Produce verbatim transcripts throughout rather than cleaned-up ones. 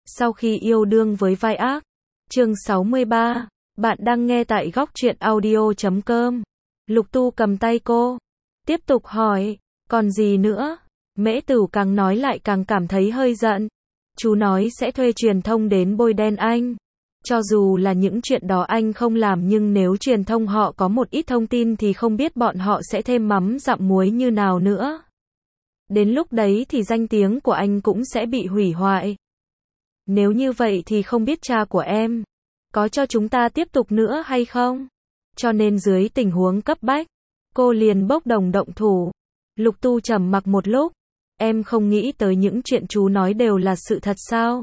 Sau khi yêu đương với vai ác. Chương sáu mươi ba. Bạn đang nghe tại góc truyện audio chấm com. Lục Tu cầm tay cô. Tiếp tục hỏi. Còn gì nữa? Mễ Tửu càng nói lại càng cảm thấy hơi giận. Chú nói sẽ thuê truyền thông đến bôi đen anh. Cho dù là những chuyện đó anh không làm, nhưng nếu truyền thông họ có một ít thông tin thì không biết bọn họ sẽ thêm mắm dặm muối như nào nữa. Đến lúc đấy thì danh tiếng của anh cũng sẽ bị hủy hoại. Nếu như vậy thì không biết cha của em có cho chúng ta tiếp tục nữa hay không? Cho nên dưới tình huống cấp bách, cô liền bốc đồng động thủ. Lục Tu trầm mặc một lúc. Em không nghĩ tới những chuyện chú nói đều là sự thật sao?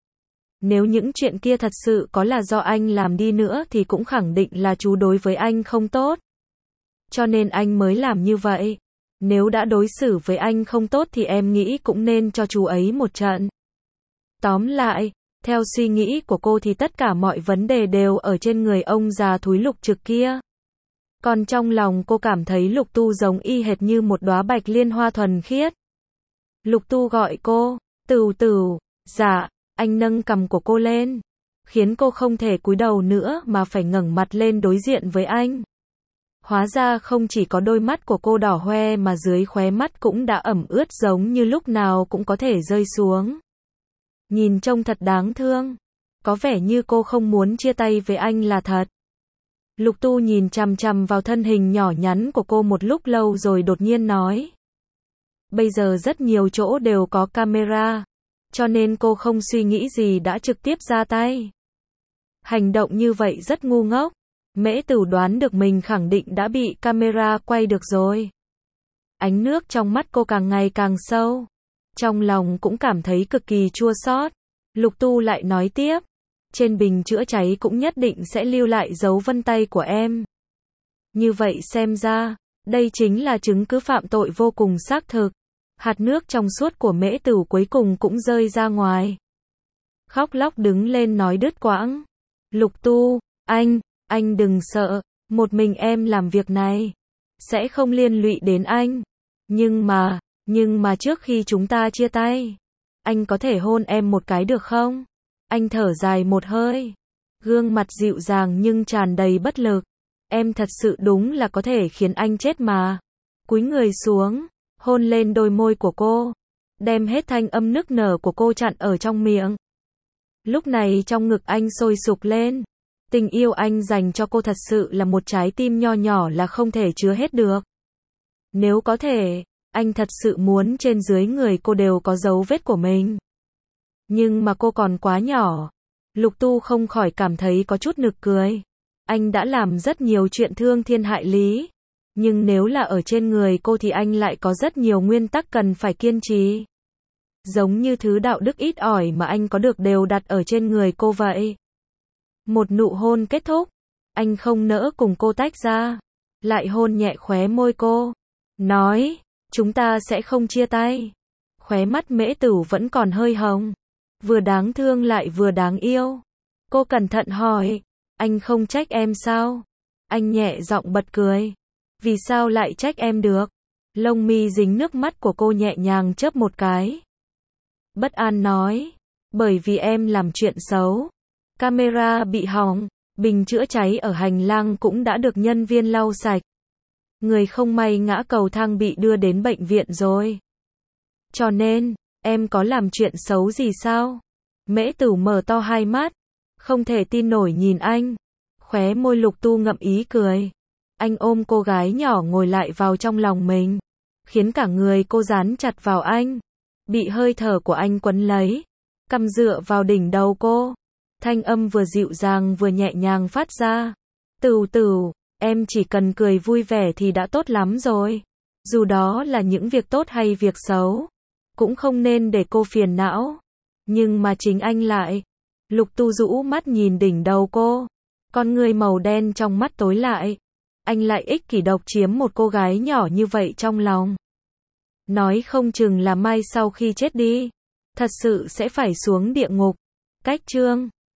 Nếu những chuyện kia thật sự có là do anh làm đi nữa thì cũng khẳng định là chú đối với anh không tốt. Cho nên anh mới làm như vậy. Nếu đã đối xử với anh không tốt thì em nghĩ cũng nên cho chú ấy một trận. Tóm lại, theo suy nghĩ của cô thì tất cả mọi vấn đề đều ở trên người ông già thúi Lục Trực kia. Còn trong lòng cô cảm thấy Lục Tu giống y hệt như một đóa bạch liên hoa thuần khiết. Lục Tu gọi cô, Tửu Tửu. Dạ. Anh nâng cằm của cô lên, khiến cô không thể cúi đầu nữa mà phải ngẩng mặt lên đối diện với anh. Hóa ra không chỉ có đôi mắt của cô đỏ hoe mà dưới khóe mắt cũng đã ẩm ướt giống như lúc nào cũng có thể rơi xuống. Nhìn trông thật đáng thương. Có vẻ như cô không muốn chia tay với anh là thật. Lục Tu nhìn chằm chằm vào thân hình nhỏ nhắn của cô một lúc lâu rồi đột nhiên nói. Bây giờ rất nhiều chỗ đều có camera. Cho nên cô không suy nghĩ gì đã trực tiếp ra tay. Hành động như vậy rất ngu ngốc. Mễ Tửu đoán được mình khẳng định đã bị camera quay được rồi. Ánh nước trong mắt cô càng ngày càng sâu. Trong lòng cũng cảm thấy cực kỳ chua xót. Lục Tu lại nói tiếp. Trên bình chữa cháy cũng nhất định sẽ lưu lại dấu vân tay của em. Như vậy xem ra, đây chính là chứng cứ phạm tội vô cùng xác thực. Hạt nước trong suốt của Mễ Tửu cuối cùng cũng rơi ra ngoài. Khóc lóc đứng lên nói đứt quãng. Lục Tu, anh, anh đừng sợ, một mình em làm việc này sẽ không liên lụy đến anh. Nhưng mà, nhưng mà trước khi chúng ta chia tay, anh có thể hôn em một cái được không? Anh thở dài một hơi, gương mặt dịu dàng nhưng tràn đầy bất lực. Em thật sự đúng là có thể khiến anh chết mà. Cúi người xuống, hôn lên đôi môi của cô, đem hết thanh âm nức nở của cô chặn ở trong miệng. Lúc này trong ngực anh sôi sục lên. Tình yêu anh dành cho cô thật sự là một trái tim nho nhỏ là không thể chứa hết được. Nếu có thể, anh thật sự muốn trên dưới người cô đều có dấu vết của mình. Nhưng mà cô còn quá nhỏ. Lục Tu không khỏi cảm thấy có chút nực cười. Anh đã làm rất nhiều chuyện thương thiên hại lý. Nhưng nếu là ở trên người cô thì anh lại có rất nhiều nguyên tắc cần phải kiên trì. Giống như thứ đạo đức ít ỏi mà anh có được đều đặt ở trên người cô vậy. Một nụ hôn kết thúc. Anh không nỡ cùng cô tách ra. Lại hôn nhẹ khóe môi cô. Nói, chúng ta sẽ không chia tay. Khóe mắt Mễ Tửu vẫn còn hơi hồng. Vừa đáng thương lại vừa đáng yêu. Cô cẩn thận hỏi. Anh không trách em sao? Anh nhẹ giọng bật cười. Vì sao lại trách em được? Lông mi dính nước mắt của cô nhẹ nhàng chớp một cái. Bất an nói. Bởi vì em làm chuyện xấu. Camera bị hỏng. Bình chữa cháy ở hành lang cũng đã được nhân viên lau sạch. Người không may ngã cầu thang bị đưa đến bệnh viện rồi. Cho nên, em có làm chuyện xấu gì sao? Mễ Tửu mở to hai mắt. Không thể tin nổi nhìn anh. Khóe môi Lục Tu ngậm ý cười. Anh ôm cô gái nhỏ ngồi lại vào trong lòng mình. Khiến cả người cô dán chặt vào anh. Bị hơi thở của anh quấn lấy. Cằm dựa vào đỉnh đầu cô. Thanh âm vừa dịu dàng vừa nhẹ nhàng phát ra. Tửu Tửu, em chỉ cần cười vui vẻ thì đã tốt lắm rồi. Dù đó là những việc tốt hay việc xấu. Cũng không nên để cô phiền não. Nhưng mà chính anh lại. Lục Tu rũ mắt nhìn đỉnh đầu cô. Con người màu đen trong mắt tối lại. Anh lại ích kỷ độc chiếm một cô gái nhỏ như vậy trong lòng. Nói không chừng là mai sau khi chết đi, thật sự sẽ phải xuống địa ngục. Cách chương